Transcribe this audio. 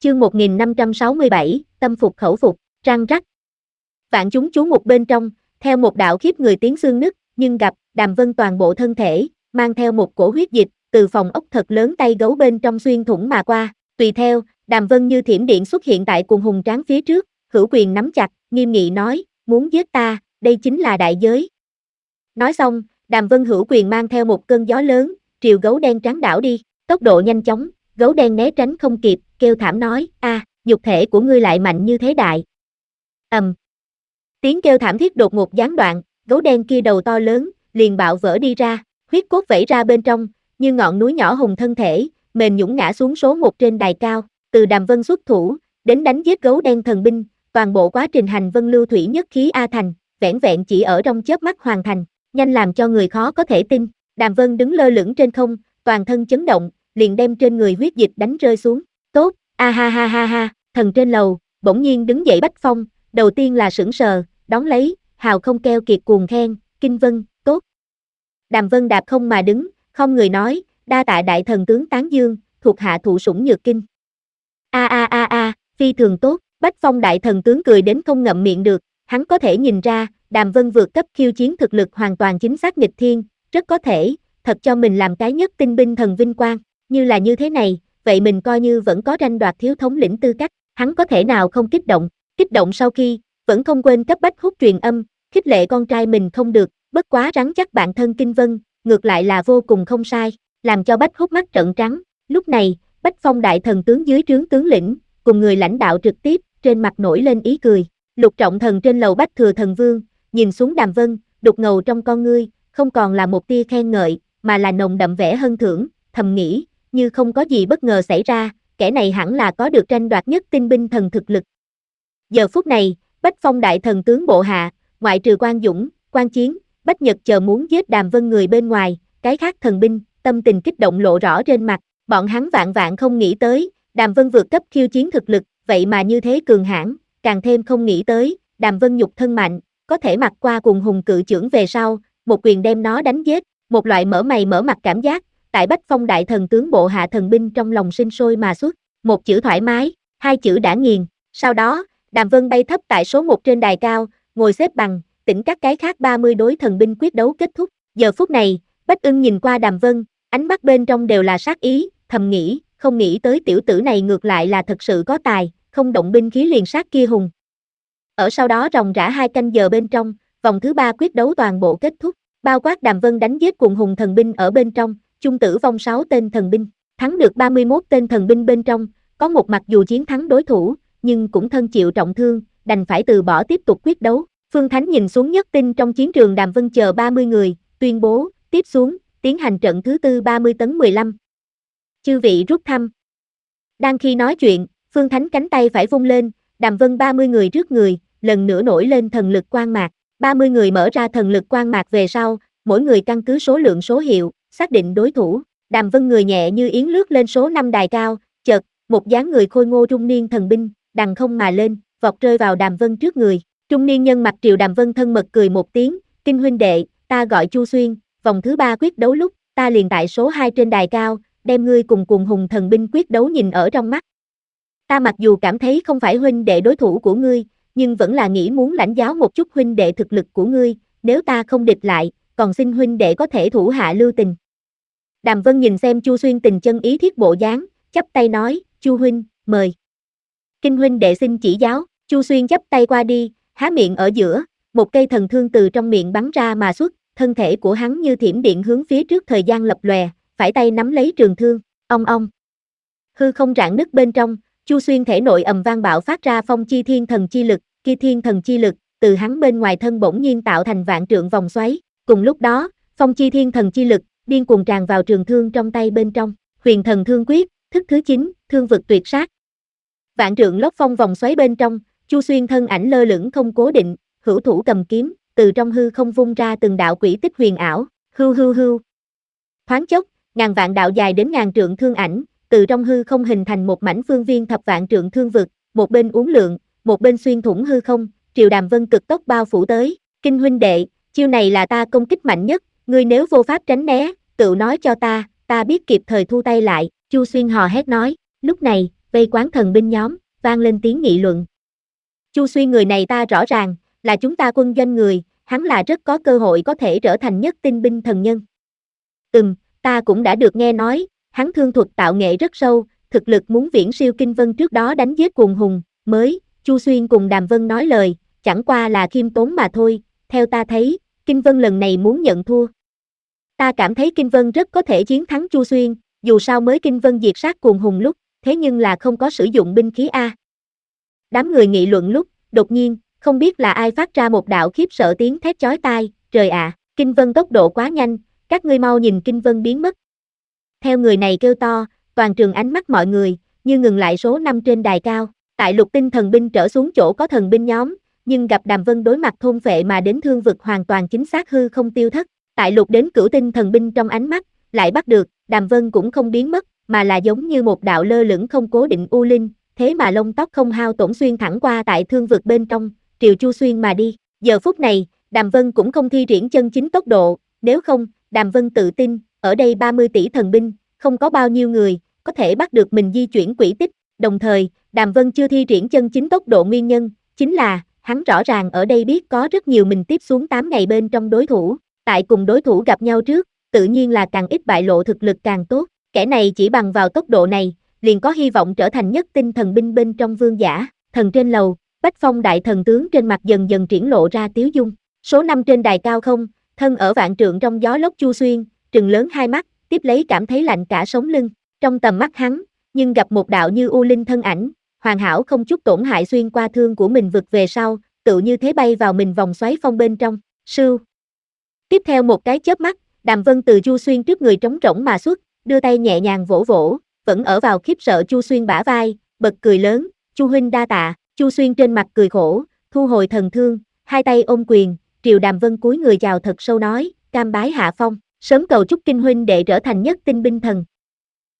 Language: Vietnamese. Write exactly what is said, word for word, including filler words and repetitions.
Chương một nghìn năm trăm sáu mươi bảy, tâm phục khẩu phục, răng rắc. Vạn chúng chú mục bên trong, theo một đạo khiếp người tiếng xương nứt, nhưng gặp, Đàm Vân toàn bộ thân thể, mang theo một cổ huyết dịch, từ phòng ốc thật lớn tay gấu bên trong xuyên thủng mà qua. Tùy theo, Đàm Vân như thiểm điện xuất hiện tại cuồng hùng tráng phía trước, hữu quyền nắm chặt, nghiêm nghị nói, muốn giết ta, đây chính là đại giới. Nói xong, Đàm Vân hữu quyền mang theo một cơn gió lớn, triều gấu đen trắng đảo đi, tốc độ nhanh chóng, gấu đen né tránh không kịp, kêu thảm nói, a, nhục thể của ngươi lại mạnh như thế đại. Ầm. Tiếng kêu thảm thiết đột ngột gián đoạn, gấu đen kia đầu to lớn, liền bạo vỡ đi ra, huyết cốt vẩy ra bên trong, như ngọn núi nhỏ hùng thân thể, mềm nhũn ngã xuống số một trên đài cao, từ Đàm Vân xuất thủ, đến đánh giết gấu đen thần binh, toàn bộ quá trình hành vân lưu thủy nhất khí A thành, vẻn vẹn chỉ ở trong chớp mắt hoàn thành, nhanh làm cho người khó có thể tin. Đàm Vân đứng lơ lửng trên không, toàn thân chấn động, liền đem trên người huyết dịch đánh rơi xuống. Tốt, a ha ha ha ha, thần trên lầu, bỗng nhiên đứng dậy Bách Phong, đầu tiên là sững sờ, đón lấy, hào không keo kiệt cuồng khen, Kinh Vân, tốt. Đàm Vân đạp không mà đứng, không người nói, đa tạ đại thần tướng tán dương, thuộc hạ thụ sủng nhược kinh. A a a a, phi thường tốt, Bách Phong đại thần tướng cười đến không ngậm miệng được, hắn có thể nhìn ra, Đàm Vân vượt cấp khiêu chiến thực lực hoàn toàn chính xác nghịch thiên, rất có thể, thật cho mình làm cái nhất tinh binh thần vinh quang, như là như thế này, vậy mình coi như vẫn có tranh đoạt thiếu thống lĩnh tư cách, hắn có thể nào không kích động, kích động sau khi, vẫn không quên cấp bách hút truyền âm, khích lệ con trai mình không được, bất quá rắn chắc bạn thân Kinh Vân, ngược lại là vô cùng không sai, làm cho Bách hút mắt trợn trắng, lúc này, Bách Phong đại thần tướng dưới trướng tướng lĩnh, cùng người lãnh đạo trực tiếp, trên mặt nổi lên ý cười, Lục Trọng Thần trên lầu Bách Thừa Thần Vương, nhìn xuống Đàm Vân, đục ngầu trong con ngươi, không còn là một tia khen ngợi, mà là nồng đậm vẻ hân thưởng, thầm nghĩ, như không có gì bất ngờ xảy ra, kẻ này hẳn là có được tranh đoạt nhất tinh binh thần thực lực. Giờ phút này, Bách Phong đại thần tướng bộ hạ, ngoại trừ Quan Dũng, Quan Chiến, Bách Nhật chờ muốn giết Đàm Vân người bên ngoài, cái khác thần binh, tâm tình kích động lộ rõ trên mặt, bọn hắn vạn vạn không nghĩ tới, Đàm Vân vượt cấp khiêu chiến thực lực, vậy mà như thế cường hãn, càng thêm không nghĩ tới, Đàm Vân nhục thân mạnh, có thể mặc qua cùng hùng cự chưởng về sau, một quyền đem nó đánh giết, một loại mở mày mở mặt cảm giác, tại Bách Phong đại thần tướng bộ hạ thần binh trong lòng sinh sôi mà xuất, một chữ thoải mái, hai chữ đã nghiền, sau đó, Đàm Vân bay thấp tại số một trên đài cao, ngồi xếp bằng, tỉnh các cái khác ba mươi đối thần binh quyết đấu kết thúc, giờ phút này, Bách Ưng nhìn qua Đàm Vân, ánh mắt bên trong đều là sát ý, thầm nghĩ, không nghĩ tới tiểu tử này ngược lại là thật sự có tài, không động binh khí liền sát kia hùng. Ở sau đó ròng rã hai canh giờ bên trong, vòng thứ ba quyết đấu toàn bộ kết thúc, bao quát Đàm Vân đánh giết cuồng hùng thần binh ở bên trong, chung tử vong sáu tên thần binh, thắng được ba mươi mốt tên thần binh bên trong, có một mặc dù chiến thắng đối thủ, nhưng cũng thân chịu trọng thương, đành phải từ bỏ tiếp tục quyết đấu. Phương Thánh nhìn xuống nhất tinh trong chiến trường Đàm Vân chờ ba mươi người, tuyên bố, tiếp xuống, tiến hành trận thứ tư ba mươi tấn mười lăm. Chư vị rút thăm. Đang khi nói chuyện, Phương Thánh cánh tay phải vung lên, Đàm Vân ba mươi người trước người, lần nữa nổi lên thần lực quang mạc, ba mươi người mở ra thần lực quang mạc về sau, mỗi người căn cứ số lượng số hiệu, xác định đối thủ, Đàm Vân người nhẹ như yến lướt lên số năm đài cao, chợt, một dáng người khôi ngô trung niên thần binh, đằng không mà lên, vọt rơi vào Đàm Vân trước người, trung niên nhân mặt triều Đàm Vân thân mật cười một tiếng, Kinh huynh đệ, ta gọi Chu Xuyên, vòng thứ ba quyết đấu lúc, ta liền tại số hai trên đài cao, đem ngươi cùng cùng hùng thần binh quyết đấu nhìn ở trong mắt. Ta mặc dù cảm thấy không phải huynh đệ đối thủ của ngươi, nhưng vẫn là nghĩ muốn lãnh giáo một chút huynh đệ thực lực của ngươi, nếu ta không địch lại, còn xin huynh đệ có thể thủ hạ lưu tình. Đàm Vân nhìn xem Chu Xuyên tình chân ý thiết bộ dáng, chắp tay nói, Chu huynh, mời. Kinh huynh đệ xin chỉ giáo, Chu Xuyên chắp tay qua đi, há miệng ở giữa, một cây thần thương từ trong miệng bắn ra mà xuất, thân thể của hắn như thiểm điện hướng phía trước thời gian lập lòe, phải tay nắm lấy trường thương, ong ong. Hư không rạn nứt bên trong, Chu Xuyên thể nội ầm vang bạo phát ra phong chi thiên thần chi lực, kia thiên thần chi lực, từ hắn bên ngoài thân bỗng nhiên tạo thành vạn trượng vòng xoáy, cùng lúc đó, phong chi thiên thần chi lực, điên cuồng tràn vào trường thương trong tay bên trong, huyền thần thương quyết, thức thứ chín, thương vực tuyệt sát. Vạn trượng lốc phong vòng xoáy bên trong, Chu Xuyên thân ảnh lơ lửng không cố định, hữu thủ cầm kiếm, từ trong hư không vung ra từng đạo quỷ tích huyền ảo, hưu hưu hưu. Thoáng chốc, ngàn vạn đạo dài đến ngàn trượng thương ảnh, từ trong hư không hình thành một mảnh phương viên thập vạn trượng thương vực, một bên uốn lượn, một bên xuyên thủng hư không, triều Đàm Vân cực tốc bao phủ tới, Kinh huynh đệ, chiêu này là ta công kích mạnh nhất, ngươi nếu vô pháp tránh né, tự nói cho ta, ta biết kịp thời thu tay lại, Chu Xuyên hò hét nói, lúc này, vây quán thần binh nhóm, vang lên tiếng nghị luận. Chu Xuyên người này ta rõ ràng, là chúng ta quân doanh người, hắn là rất có cơ hội có thể trở thành nhất tinh binh thần nhân. Ừm, ta cũng đã được nghe nói, hắn thương thuật tạo nghệ rất sâu, thực lực muốn viễn siêu Kinh Vân trước đó đánh giết cuồng hùng, mới, Chu Xuyên cùng Đàm Vân nói lời, chẳng qua là khiêm tốn mà thôi, theo ta thấy, Kinh Vân lần này muốn nhận thua. Ta cảm thấy Kinh Vân rất có thể chiến thắng Chu Xuyên, dù sao mới Kinh Vân diệt sát cuồng hùng lúc, thế nhưng là không có sử dụng binh khí A. Đám người nghị luận lúc, đột nhiên, không biết là ai phát ra một đạo khiếp sợ tiếng thét chói tai, trời ạ, à, Kinh Vân tốc độ quá nhanh, các ngươi mau nhìn Kinh Vân biến mất. Theo người này kêu to, toàn trường ánh mắt mọi người, như ngừng lại số năm trên đài cao, tại lục tinh thần binh trở xuống chỗ có thần binh nhóm, nhưng gặp Đàm Vân đối mặt thôn phệ mà đến thương vực hoàn toàn chính xác hư không tiêu thất, tại lục đến cửu tinh thần binh trong ánh mắt, lại bắt được, Đàm Vân cũng không biến mất, mà là giống như một đạo lơ lửng không cố định u linh, thế mà lông tóc không hao tổn xuyên thẳng qua tại thương vực bên trong, triều Chu Xuyên mà đi. Giờ phút này, Đàm Vân cũng không thi triển chân chính tốc độ, nếu không, Đàm Vân tự tin, ở đây ba mươi tỷ thần binh, không có bao nhiêu người, có thể bắt được mình di chuyển quỹ tích, đồng thời, Đàm Vân chưa thi triển chân chính tốc độ nguyên nhân, chính là, hắn rõ ràng ở đây biết có rất nhiều mình tiếp xuống tám ngày bên trong đối thủ, tại cùng đối thủ gặp nhau trước, tự nhiên là càng ít bại lộ thực lực càng tốt, kẻ này chỉ bằng vào tốc độ này, liền có hy vọng trở thành nhất tinh thần binh bên trong vương giả, thần trên lầu, Bách Phong đại thần tướng trên mặt dần dần triển lộ ra tiếu dung, số năm trên đài cao không, thân ở vạn trượng trong gió lốc Chu Xuyên, trừng lớn hai mắt, tiếp lấy cảm thấy lạnh cả sống lưng, trong tầm mắt hắn, nhưng gặp một đạo như u linh thân ảnh, hoàn hảo không chút tổn hại xuyên qua thương của mình vực về sau, tự như thế bay vào mình vòng xoáy phong bên trong, sưu. Tiếp theo một cái chớp mắt, Đàm Vân từ Chu Xuyên trước người trống rỗng mà xuất, đưa tay nhẹ nhàng vỗ vỗ, vẫn ở vào khiếp sợ Chu Xuyên bả vai, bật cười lớn, Chu huynh đa tạ, Chu Xuyên trên mặt cười khổ, thu hồi thần thương, hai tay ôm quyền, triều Đàm Vân cúi người chào thật sâu nói, cam bái hạ phong, sớm cầu chúc Kinh huynh đệ trở thành nhất tinh binh thần.